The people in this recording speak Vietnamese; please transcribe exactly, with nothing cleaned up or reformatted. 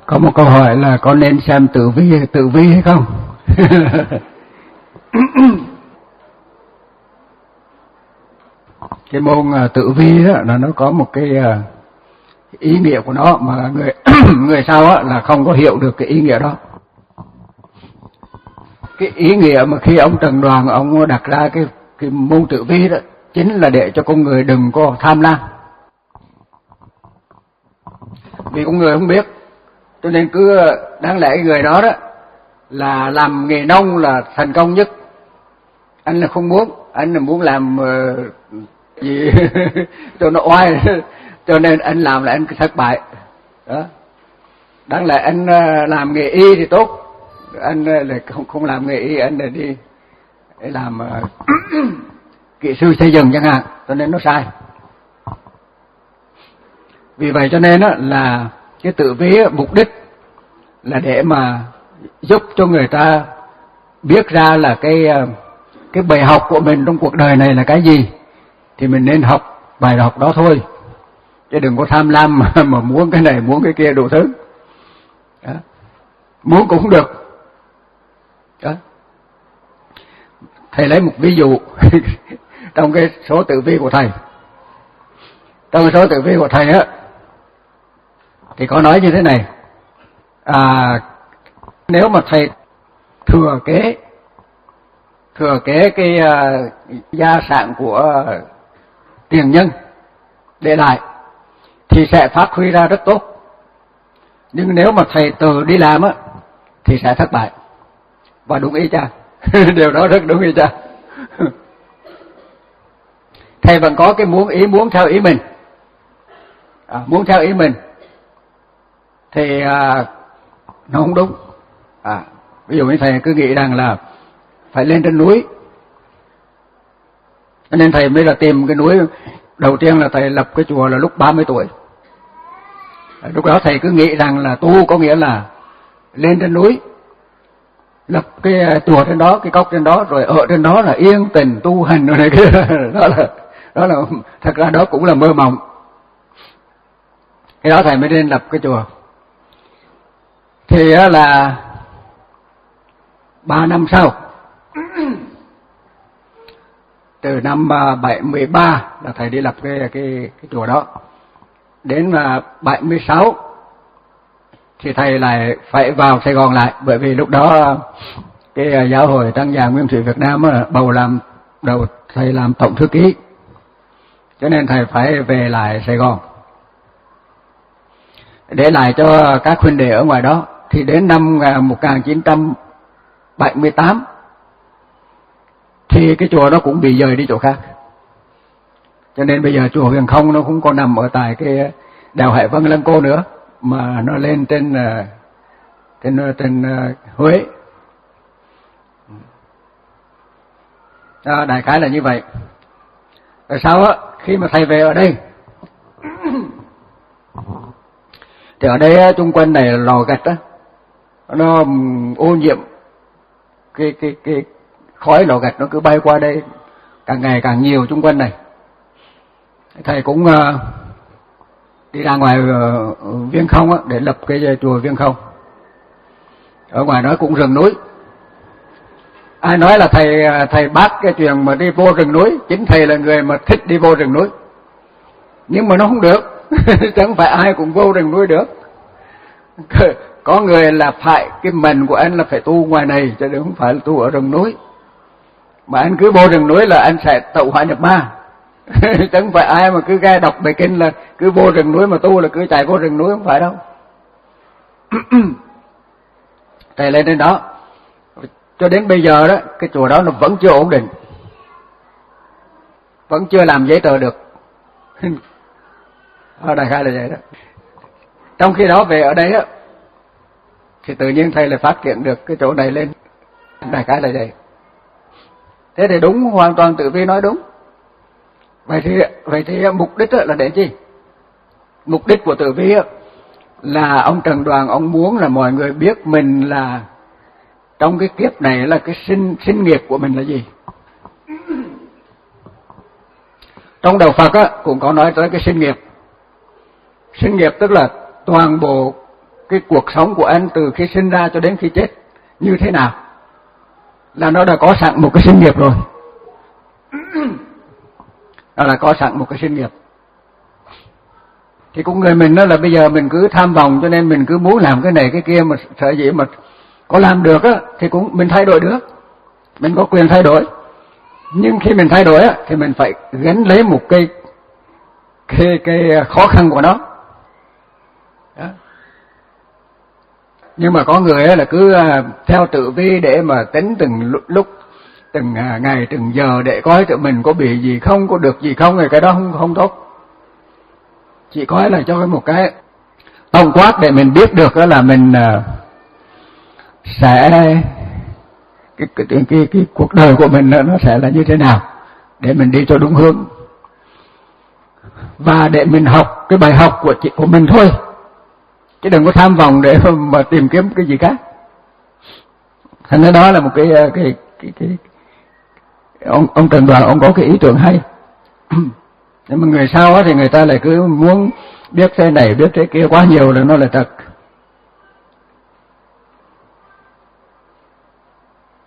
Có một câu hỏi là có nên xem tử vi tử vi hay không? Cái môn tử vi đó là nó có một cái ý nghĩa của nó mà người người sau á là không có hiểu được cái ý nghĩa đó. Cái ý nghĩa mà khi ông Trần Đoàn ông đặt ra cái cái môn tử vi đó chính là để cho con người đừng có tham lam. Vì con người không biết, cho nên cứ đáng lẽ người đó đó là làm nghề nông là thành công nhất. Anh là không muốn, anh là muốn làm uh, gì cho nó oai, cho nên anh làm là anh thất bại. Đó. Đáng lẽ anh uh, làm nghề y thì tốt, anh uh, là không không làm nghề y, anh là đi để làm uh, kỹ sư xây dựng chẳng hạn, cho nên nó sai. Vì vậy cho nên đó là cái tử vi mục đích là để mà giúp cho người ta biết ra là cái cái bài học của mình trong cuộc đời này là cái gì, thì mình nên học bài học đó thôi, chứ đừng có tham lam mà, mà muốn cái này muốn cái kia đủ thứ. Đó. Muốn cũng không được. Đó. Thầy lấy một ví dụ trong cái số tử vi của thầy. Trong cái số tử vi của thầy á thì có nói như thế này. À, nếu mà thầy thừa kế thừa kế cái uh, gia sản của uh, tiền nhân để lại thì sẽ phát huy ra rất tốt. Nhưng nếu mà thầy tự đi làm á thì sẽ thất bại. Và đúng ý cha. Điều đó rất đúng ý cha. Thầy vẫn có cái muốn ý muốn theo ý mình. À, muốn theo ý mình thì à, nó không đúng. À, ví dụ như thầy cứ nghĩ rằng là phải lên trên núi, cho nên thầy mới là tìm cái núi. Đầu tiên là thầy lập cái chùa là lúc ba mươi tuổi. Lúc đó thầy cứ nghĩ rằng là tu có nghĩa là lên trên núi, lập cái chùa trên đó, cái cốc trên đó, rồi ở trên đó là yên tình tu hành rồi này kia. Đó là đó là thật ra đó cũng là mơ mộng. Cái đó thầy mới nên lập cái chùa. Thì là ba năm sau, từ năm bảy mươi ba là thầy đi lập cái cái cái chùa đó. Đến là bảy mươi sáu thì thầy lại phải vào Sài Gòn lại, bởi vì lúc đó cái giáo hội Tăng già Nguyên thủy Việt Nam bầu làm đầu thầy làm tổng thư ký, cho nên thầy phải về lại Sài Gòn để lại cho các huynh đệ ở ngoài đó. Thì đến năm một nghìn chín trăm bảy mươi tám thì cái chùa nó cũng bị dời đi chỗ khác, cho nên bây giờ chùa Huyền Không nó cũng còn nằm ở tại cái đèo Hải Vân Lăng Cô nữa, mà nó lên trên trên trên Huế. Đó, đại khái là như vậy. Rồi sau á, khi mà thầy về ở đây thì ở đây chung quanh này là lò gạch á, nó ô nhiễm, cái cái cái khói lò gạch nó cứ bay qua đây càng ngày càng nhiều chung quanh này. Thầy cũng uh, đi ra ngoài uh, Viên Không á để lập cái chùa Viên Không. Ở ngoài đó cũng rừng núi. Ai nói là thầy thầy bác cái chuyện mà đi vô rừng núi, chính thầy là người mà thích đi vô rừng núi. Nhưng mà nó không được. Chẳng phải ai cũng vô rừng núi được. Có người là phải, cái mệnh của anh là phải tu ngoài này, chứ không phải là tu ở rừng núi. Mà anh cứ vô rừng núi là anh sẽ tẩu hỏa nhập ma. Chẳng phải ai mà cứ nghe đọc bài kinh là cứ vô rừng núi mà tu là cứ chạy vô rừng núi, không phải đâu. Thầy lên đến đó, cho đến bây giờ đó, cái chùa đó nó vẫn chưa ổn định, vẫn chưa làm giấy tờ được. Ở đại khái là vậy đó. Trong khi đó về ở đây á, thì tự nhiên thầy lại phát triển được cái chỗ này lên. Đại khái là vậy. Thế thì đúng, hoàn toàn tử vi nói đúng. Vậy thì vậy thì mục đích là để chi? Mục đích của tử vi là ông Trần Đoàn ông muốn là mọi người biết mình là trong cái kiếp này là cái sinh sinh nghiệp của mình là gì. Trong đạo Phật á cũng có nói tới cái sinh nghiệp. Sinh nghiệp tức là toàn bộ cái cuộc sống của anh từ khi sinh ra cho đến khi chết như thế nào, là nó đã có sẵn một cái sinh nghiệp rồi. Đó là có sẵn một cái sinh nghiệp. Thì cũng người mình đó là bây giờ mình cứ tham vọng, cho nên mình cứ muốn làm cái này cái kia, mà sợ gì mà có làm được á thì cũng mình thay đổi được, mình có quyền thay đổi. Nhưng khi mình thay đổi á thì mình phải gánh lấy một cái cái cái khó khăn của nó. Đó. Nhưng mà có người là cứ theo tử vi để mà tính từng lúc, từng ngày, từng giờ để coi tự mình có bị gì không, có được gì không, thì cái đó không không tốt. Chỉ coi là cho một cái tổng quát để mình biết được đó là mình sẽ cái cái, cái cái cái cuộc đời của mình nó sẽ là như thế nào, để mình đi cho đúng hướng, và để mình học cái bài học của chị của mình thôi, chứ đừng có tham vọng để mà tìm kiếm cái gì khác. Thành ra đó là một cái cái cái cái ông ông Trần Đoàn ông có cái ý tưởng hay. Nhưng mà người sau thì người ta lại cứ muốn biết thế này biết thế kia quá nhiều, là nó lại